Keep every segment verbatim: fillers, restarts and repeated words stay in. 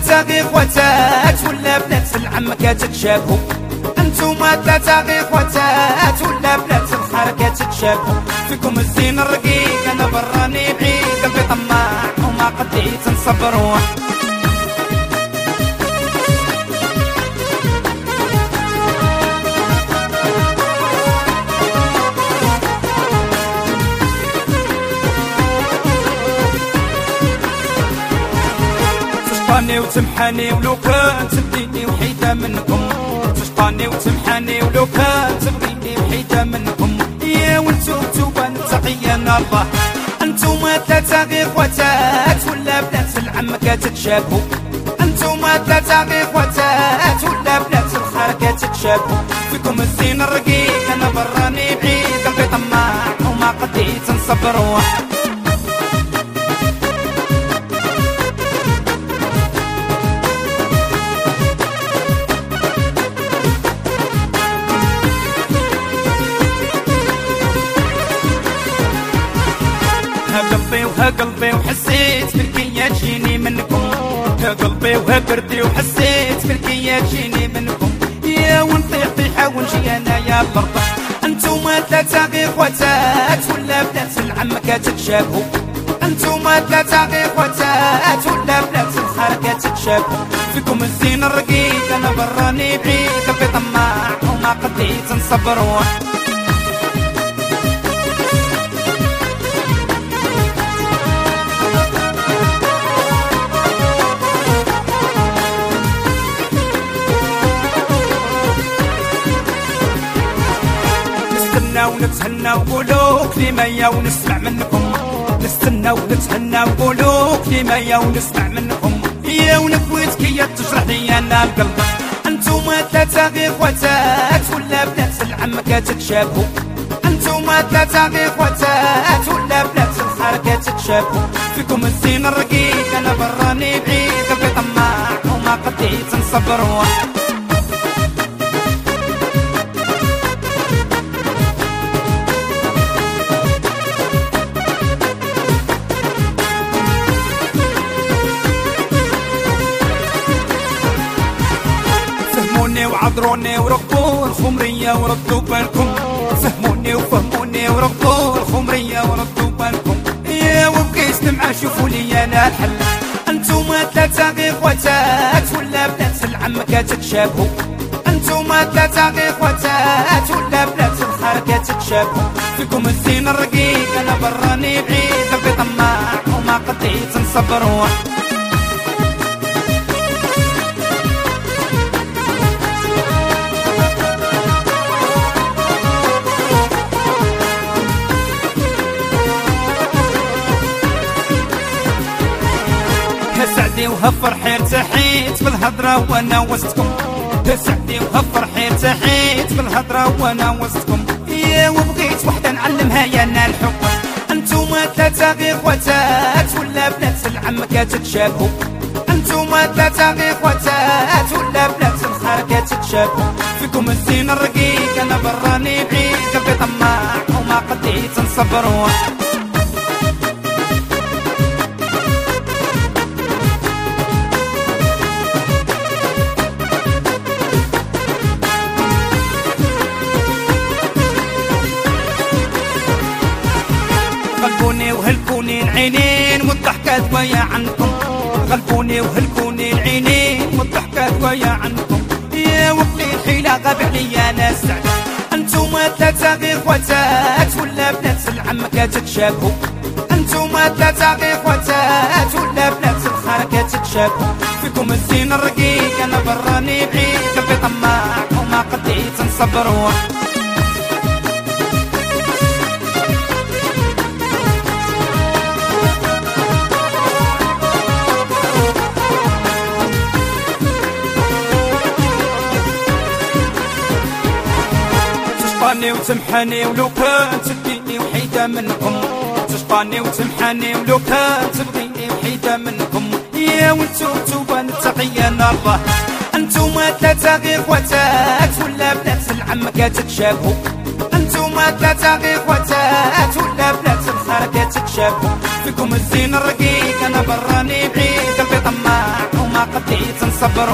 ثلاثة غير خواتات ولا بنات العم كتتشابهوا، انتوما ثلاثة غير خواتات ولا بنات الخال كتتشابهوا. فيكم الزين الرقيق انا براني بعيد، قلبي طماع وما قديت نصبروا. تشقاني وتمحاني ولو كان تبغيني وحيدة منكم، تشقاني وتمحاني ولو كان تبغيني وحيدة منكم. يا وانتو توبان تقينا الله، انتوما ثلاثة غير خواتات ولا بنات العم كتتشابهوا، انتوما ثلاثة غير خواتات ولا بنات الخال كتتشابهوا. فيكم الزين الرقيق انا براني بعيد، قلبي طماع وما قديت نصبروا. ها قلبي وها قلبي وحسيت بالكيا تجيني منكم، ها قلبي وها بردي وحسيت بالكيا تجيني منكم. يا ونطيح طيحة ونجي انا يا برضه، انتوما ثلاثة غير خواتات ولا بنات العم كتتشابهوا، انتوما ثلاثة غير خواتات ولا بنات الخال كتتشابهوا. فيكم الزين الرقيق انا براني بعيد، قلبي طماع وما قديت نصبروا. نستنى ونتهنى ونقولوا كلمة ونسمع منكم، نستنى ونتهنى ونقولوا كلمة ونسمع منكم. يا ونبويت كي تجرح لي انا القلب، انتوما ثلاثة غير خواتات ولا بنات العم كتتشابهوا، انتوما ثلاثة غير خواتات ولا بنات الخال كتتشابهوا. فيكم الزين الرقيق انا براني بعيد، قلبي طماع وما قديت نصبروا. فهموني وعذروني وربوا الخمرية وردوا بالكم، فهموني وفهموني وربوا الخمرية وردوا بالكم. يا وبقيت نمعى شوفوا لي انا الحل، انتوما ثلاثة غير خواتات ولا بنات العم كتتشابهوا، انتوما ثلاثة غير خواتات ولا بنات الخال كتتشابهوا. فيكم الزين الرقيق انا براني بعيد، قلبي طماع وما قديت نصبروا. سعدي وها فرحي ارتحيت بالهضرة وانا وسطكم، سعدي وها فرحي ارتحيت بالهضرة وانا وسطكم. يا وبغيت وحدة نعلمها يا انا الحب، انتوما ثلاثة غير خواتات ولا بنات العم كتتشابهوا، انتوما ثلاثة غير خواتات ولا بنات الخال كتتشابهوا. فيكم الزين الرقيق انا براني بعيد، قلبي طماع وما قديت نصبروا. غلبوني وهلكوني العينين والضحكات ويا عنكم، غلبوني وهلكوني العينين والضحكات ويا عنكم. يا وبلي الحيلة غاب عليا انا السعد، انتوما ثلاثة غير خواتات ولا بنات العم كتتشابهوا، انتوما ثلاثة غير خواتات ولا بنات الخال كتتشابهوا. فيكم الزين الرقيق انا براني بعيد، قلبي طماع وما قديت نصبروا. تشقاني وتمحاني ولو كان تبغيني وحيدة منكم، تشقاني وتمحاني ولو كان تبغيني وحيدة منكم. يا وانتو توبان تقينا الله، انتوما ثلاثة غير خواتات ولا بنات العم كتتشابهوا، انتوما ثلاثة غير خواتات ولا بنات الخال كتتشابهوا. فيكم الزين الرقيق انا براني بعيد، قلبي طماع وما وما قديت نصبر.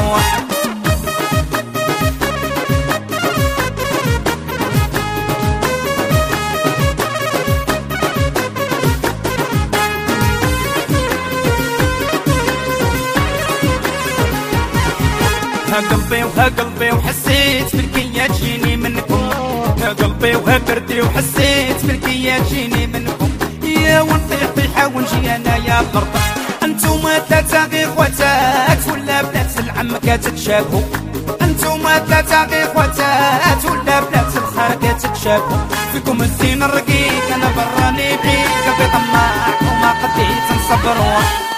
ها قلبي وها قلبي وحسيت بالكيا تجيني منكم، ها قلبي وها بردي وحسيت بالكيا تجيني منكم. يا ونطيح طيحة ونجي انا يا الارض، انتوما ثلاثة غير خواتات ولا بنات العم كتتشابهوا، انتوما ثلاثة غير خواتات ولا بنات الخال كتتشابهوا. فيكم الزين الرقيق انا براني بعيد، قلبي طماع وما قديت نصبر.